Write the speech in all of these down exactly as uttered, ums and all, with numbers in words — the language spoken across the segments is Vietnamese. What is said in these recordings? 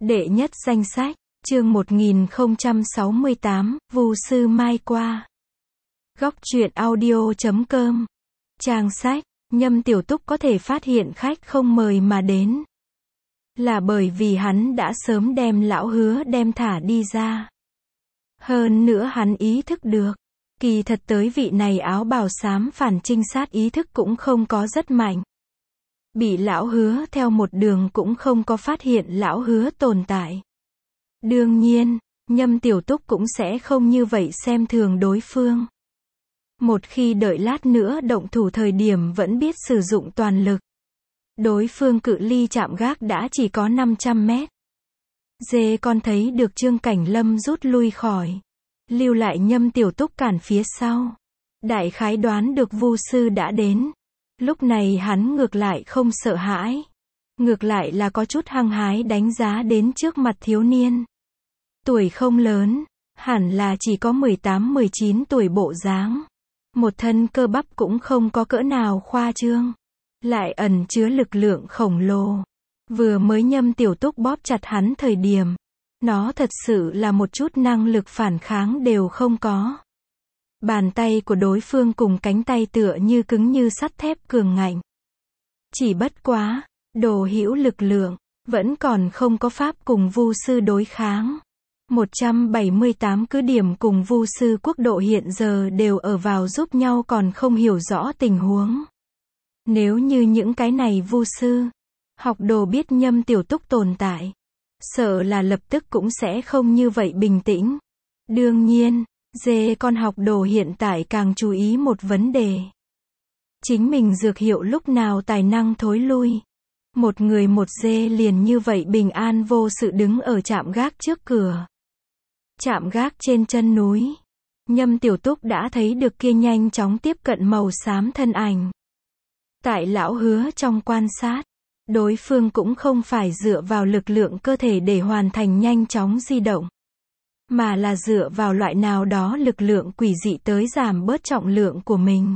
Đệ nhất danh sách, chương một nghìn không trăm sáu mươi tám, Vu sư Mai qua. Góc truyện audio chấm com. Trang sách, Nhâm Tiểu Túc có thể phát hiện khách không mời mà đến, là bởi vì hắn đã sớm đem lão Hứa đem thả đi ra. Hơn nữa hắn ý thức được, kỳ thật tới vị này áo bào xám phản trinh sát ý thức cũng không có rất mạnh. Bị lão Hứa theo một đường cũng không có phát hiện lão Hứa tồn tại. Đương nhiên, Nhâm Tiểu Túc cũng sẽ không như vậy xem thường đối phương. Một khi đợi lát nữa động thủ thời điểm vẫn biết sử dụng toàn lực. Đối phương cự ly chạm gác đã chỉ có năm trăm mét. Dê con thấy được Trương Cảnh Lâm rút lui khỏi, lưu lại Nhâm Tiểu Túc cản phía sau. Đại khái đoán được Vu sư đã đến. Lúc này hắn ngược lại không sợ hãi. Ngược lại là có chút hăng hái đánh giá đến trước mặt thiếu niên. Tuổi không lớn, hẳn là chỉ có mười tám mười chín tuổi bộ dáng. Một thân cơ bắp cũng không có cỡ nào khoa trương. Lại ẩn chứa lực lượng khổng lồ. Vừa mới Nhâm Tiểu Túc bóp chặt hắn thời điểm, nó thật sự là một chút năng lực phản kháng đều không có. Bàn tay của đối phương cùng cánh tay tựa như cứng như sắt thép cường ngạnh. Chỉ bất quá, đồ hữu lực lượng, vẫn còn không có pháp cùng Vu sư đối kháng. một trăm bảy mươi tám cứ điểm cùng Vu sư quốc độ hiện giờ đều ở vào giúp nhau còn không hiểu rõ tình huống. Nếu như những cái này Vu sư, học đồ biết Nhâm Tiểu Túc tồn tại, sợ là lập tức cũng sẽ không như vậy bình tĩnh. Đương nhiên, dê con học đồ hiện tại càng chú ý một vấn đề. Chính mình dược hiệu lúc nào tài năng thối lui. Một người một dê liền như vậy bình an vô sự đứng ở trạm gác trước cửa. Trạm gác trên chân núi. Nhâm Tiểu Túc đã thấy được kia nhanh chóng tiếp cận màu xám thân ảnh. Tại lão Hứa trong quan sát, đối phương cũng không phải dựa vào lực lượng cơ thể để hoàn thành nhanh chóng di động, mà là dựa vào loại nào đó lực lượng quỷ dị tới giảm bớt trọng lượng của mình.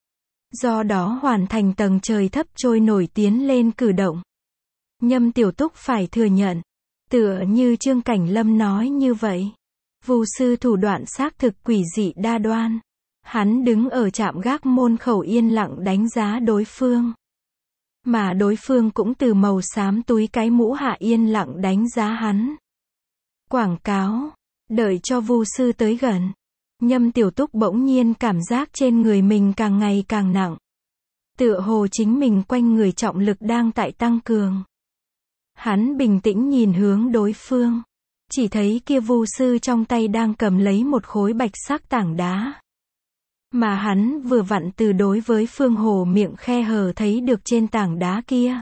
Do đó hoàn thành tầng trời thấp trôi nổi tiến lên cử động. Nhâm Tiểu Túc phải thừa nhận, tựa như Trương Cảnh Lâm nói như vậy. Vu sư thủ đoạn xác thực quỷ dị đa đoan. Hắn đứng ở trạm gác môn khẩu yên lặng đánh giá đối phương. Mà đối phương cũng từ màu xám túi cái mũ hạ yên lặng đánh giá hắn. Quảng cáo, đợi cho Vu sư tới gần. Nhâm Tiểu Túc bỗng nhiên cảm giác trên người mình càng ngày càng nặng. Tựa hồ chính mình quanh người trọng lực đang tại tăng cường. Hắn bình tĩnh nhìn hướng đối phương. Chỉ thấy kia Vu sư trong tay đang cầm lấy một khối bạch sắc tảng đá. Mà hắn vừa vặn từ đối với phương hồ miệng khe hở thấy được trên tảng đá kia.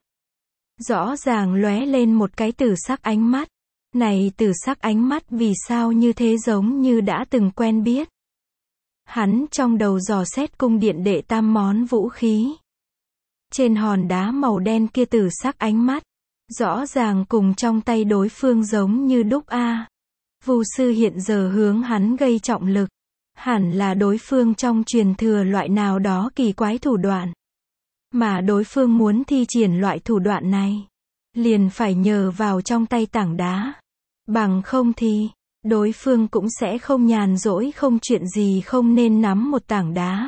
Rõ ràng lóe lên một cái tử sắc ánh mắt. Này tử sắc ánh mắt vì sao như thế giống như đã từng quen biết. Hắn trong đầu dò xét cung điện đệ tam món vũ khí. Trên hòn đá màu đen kia tử sắc ánh mắt. Rõ ràng cùng trong tay đối phương giống như đúc a. Vu sư hiện giờ hướng hắn gây trọng lực. Hẳn là đối phương trong truyền thừa loại nào đó kỳ quái thủ đoạn. Mà đối phương muốn thi triển loại thủ đoạn này, liền phải nhờ vào trong tay tảng đá. Bằng không thì, đối phương cũng sẽ không nhàn rỗi không chuyện gì không nên nắm một tảng đá.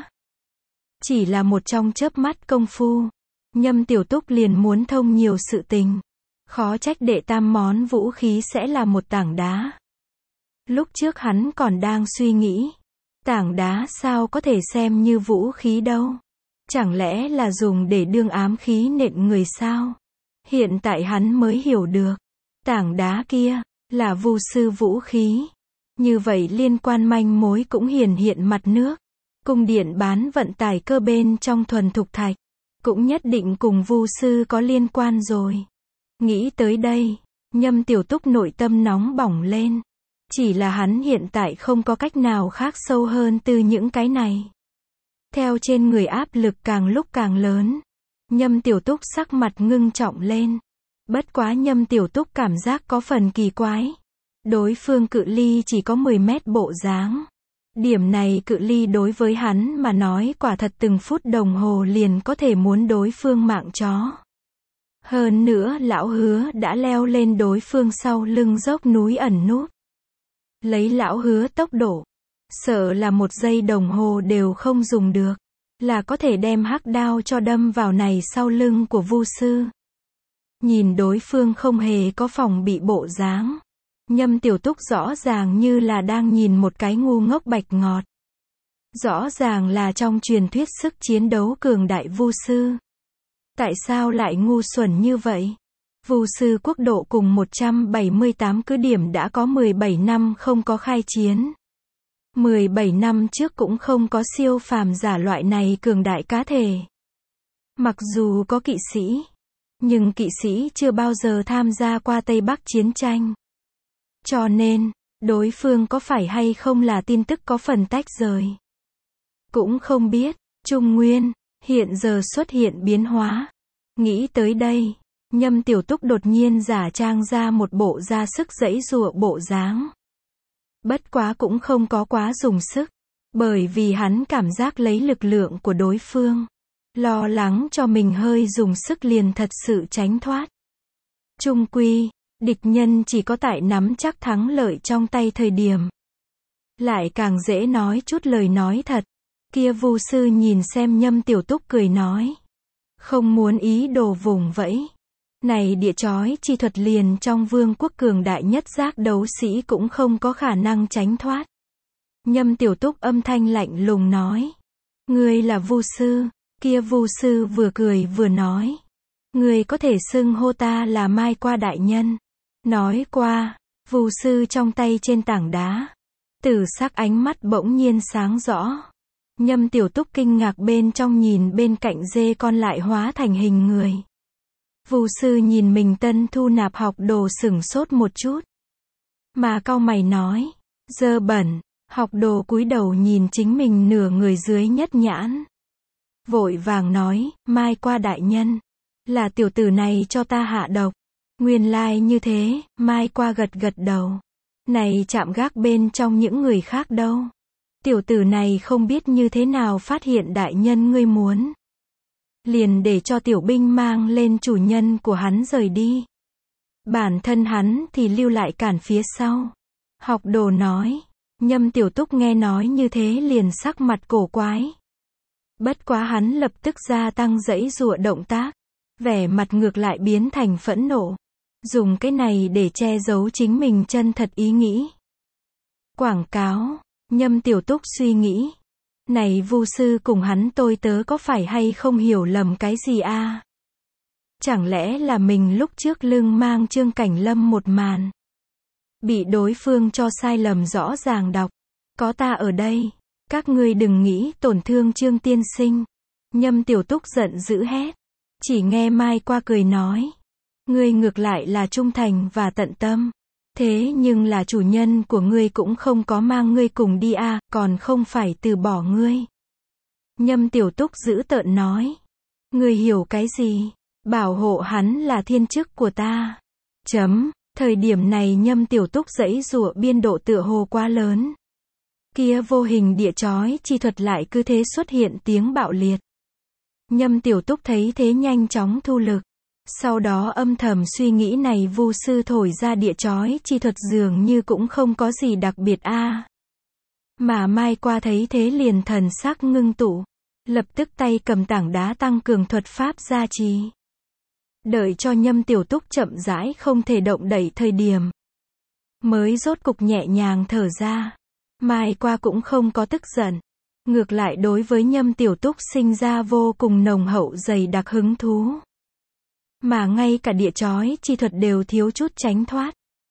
Chỉ là một trong chớp mắt công phu, Nhâm Tiểu Túc liền muốn thông nhiều sự tình. Khó trách đệ tam món vũ khí sẽ là một tảng đá. Lúc trước hắn còn đang suy nghĩ, tảng đá sao có thể xem như vũ khí đâu? Chẳng lẽ là dùng để đương ám khí nện người sao? Hiện tại hắn mới hiểu được, tảng đá kia là Vu sư vũ khí. Như vậy liên quan manh mối cũng hiển hiện mặt nước. Cung điện bán vận tải cơ bên trong thuần thục thạch, cũng nhất định cùng Vu sư có liên quan rồi. Nghĩ tới đây, Nhâm Tiểu Túc nội tâm nóng bỏng lên. Chỉ là hắn hiện tại không có cách nào khác sâu hơn từ những cái này. Theo trên người áp lực càng lúc càng lớn, Nhâm Tiểu Túc sắc mặt ngưng trọng lên. Bất quá Nhâm Tiểu Túc cảm giác có phần kỳ quái. Đối phương cự ly chỉ có mười mét bộ dáng. Điểm này cự ly đối với hắn mà nói quả thật từng phút đồng hồ liền có thể muốn đối phương mạng chó. Hơn nữa lão Hứa đã leo lên đối phương sau lưng dốc núi ẩn núp. Lấy lão Hứa tốc độ, sợ là một giây đồng hồ đều không dùng được, là có thể đem hắc đao cho đâm vào này sau lưng của Vu sư. Nhìn đối phương không hề có phòng bị bộ dáng, Nhâm Tiểu Túc rõ ràng như là đang nhìn một cái ngu ngốc bạch ngọt. Rõ ràng là trong truyền thuyết sức chiến đấu cường đại Vu sư. Tại sao lại ngu xuẩn như vậy? Vu sư quốc độ cùng một trăm bảy mươi tám cứ điểm đã có mười bảy năm không có khai chiến. mười bảy năm trước cũng không có siêu phàm giả loại này cường đại cá thể. Mặc dù có kỵ sĩ, nhưng kỵ sĩ chưa bao giờ tham gia qua Tây Bắc chiến tranh. Cho nên, đối phương có phải hay không là tin tức có phần tách rời. Cũng không biết, Trung Nguyên, hiện giờ xuất hiện biến hóa. Nghĩ tới đây, Nhâm Tiểu Túc đột nhiên giả trang ra một bộ ra sức giãy giụa bộ dáng. Bất quá cũng không có quá dùng sức, bởi vì hắn cảm giác lấy lực lượng của đối phương, lo lắng cho mình hơi dùng sức liền thật sự tránh thoát. Chung quy, địch nhân chỉ có tại nắm chắc thắng lợi trong tay thời điểm, lại càng dễ nói chút lời nói thật. Kia Vu sư nhìn xem Nhâm Tiểu Túc cười nói, không muốn ý đồ vùng vẫy. Này địa chói chi thuật liền trong vương quốc cường đại nhất giác đấu sĩ cũng không có khả năng tránh thoát. Nhâm Tiểu Túc âm thanh lạnh lùng nói, ngươi là Vu sư. Kia Vu sư vừa cười vừa nói, ngươi có thể xưng hô ta là Mai Qua đại nhân. Nói qua, Vu sư trong tay trên tảng đá, tử sắc ánh mắt bỗng nhiên sáng rõ. Nhâm Tiểu Túc kinh ngạc bên trong nhìn bên cạnh dê con lại hóa thành hình người. Vu sư nhìn mình tân thu nạp học đồ sửng sốt một chút, mà cau mày nói, dơ bẩn. Học đồ cúi đầu nhìn chính mình nửa người dưới nhất nhãn, vội vàng nói, Mai Qua đại nhân, là tiểu tử này cho ta hạ độc. Nguyên lai như thế. Mai Qua gật gật đầu. Này chạm gác bên trong những người khác đâu? Tiểu tử này không biết như thế nào phát hiện đại nhân ngươi muốn, liền để cho tiểu binh mang lên chủ nhân của hắn rời đi. Bản thân hắn thì lưu lại cản phía sau. Học đồ nói. Nhâm Tiểu Túc nghe nói như thế liền sắc mặt cổ quái. Bất quá hắn lập tức gia tăng giãy giụa động tác, vẻ mặt ngược lại biến thành phẫn nộ, dùng cái này để che giấu chính mình chân thật ý nghĩ. Quảng cáo. Nhâm Tiểu Túc suy nghĩ, này Vu sư cùng hắn tôi tớ có phải hay không hiểu lầm cái gì a? À? Chẳng lẽ là mình lúc trước lưng mang Trương Cảnh Lâm một màn, bị đối phương cho sai lầm rõ ràng đọc. Có ta ở đây, các ngươi đừng nghĩ tổn thương Trương tiên sinh. Nhâm Tiểu Túc giận dữ hét. Chỉ nghe Mai Qua cười nói, ngươi ngược lại là trung thành và tận tâm. Thế nhưng là chủ nhân của ngươi cũng không có mang ngươi cùng đi a, à, còn không phải từ bỏ ngươi. Nhâm Tiểu Túc dữ tợn nói, ngươi hiểu cái gì? Bảo hộ hắn là thiên chức của ta. Chấm. Thời điểm này Nhâm Tiểu Túc giãy giụa biên độ tựa hồ quá lớn. Kia vô hình địa chói chi thuật lại cứ thế xuất hiện tiếng bạo liệt. Nhâm Tiểu Túc thấy thế nhanh chóng thu lực. Sau đó âm thầm suy nghĩ này Vu sư thổi ra địa chói chi thuật dường như cũng không có gì đặc biệt a. À. Mà Mai Qua thấy thế liền thần sắc ngưng tụ, lập tức tay cầm tảng đá tăng cường thuật pháp gia trì. Đợi cho Nhâm Tiểu Túc chậm rãi không thể động đậy thời điểm, mới rốt cục nhẹ nhàng thở ra. Mai Qua cũng không có tức giận, ngược lại đối với Nhâm Tiểu Túc sinh ra vô cùng nồng hậu dày đặc hứng thú. Mà ngay cả địa chói chi thuật đều thiếu chút tránh thoát.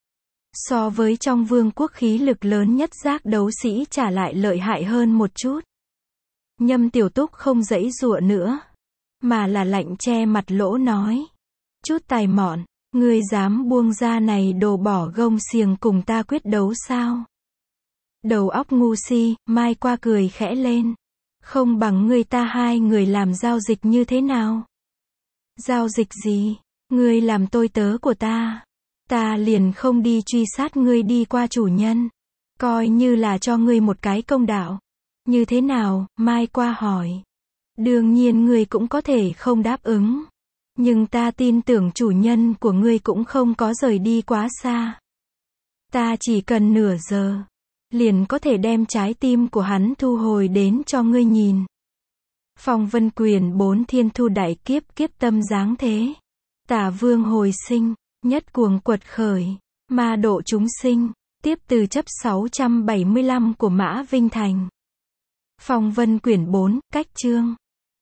So với trong vương quốc khí lực lớn nhất giác đấu sĩ trả lại lợi hại hơn một chút. Nhâm Tiểu Túc không giãy giụa nữa, mà là lạnh che mặt lỗ nói, chút tài mọn, ngươi dám buông ra này đồ bỏ gông xiềng cùng ta quyết đấu sao? Đầu óc ngu si. Mai Qua cười khẽ lên, không bằng ngươi ta hai người làm giao dịch như thế nào? Giao dịch gì? Ngươi làm tôi tớ của ta, ta liền không đi truy sát ngươi đi qua chủ nhân, coi như là cho ngươi một cái công đạo. Như thế nào? Mai Qua hỏi. Đương nhiên ngươi cũng có thể không đáp ứng. Nhưng ta tin tưởng chủ nhân của ngươi cũng không có rời đi quá xa. Ta chỉ cần nửa giờ, liền có thể đem trái tim của hắn thu hồi đến cho ngươi nhìn. Phong Vân Quyền bốn Thiên Thu đại kiếp, kiếp tâm giáng thế. Tả vương hồi sinh, nhất cuồng quật khởi, ma độ chúng sinh, tiếp từ chấp sáu trăm bảy mươi lăm của Mã Vinh Thành. Phong Vân Quyển bốn, cách chương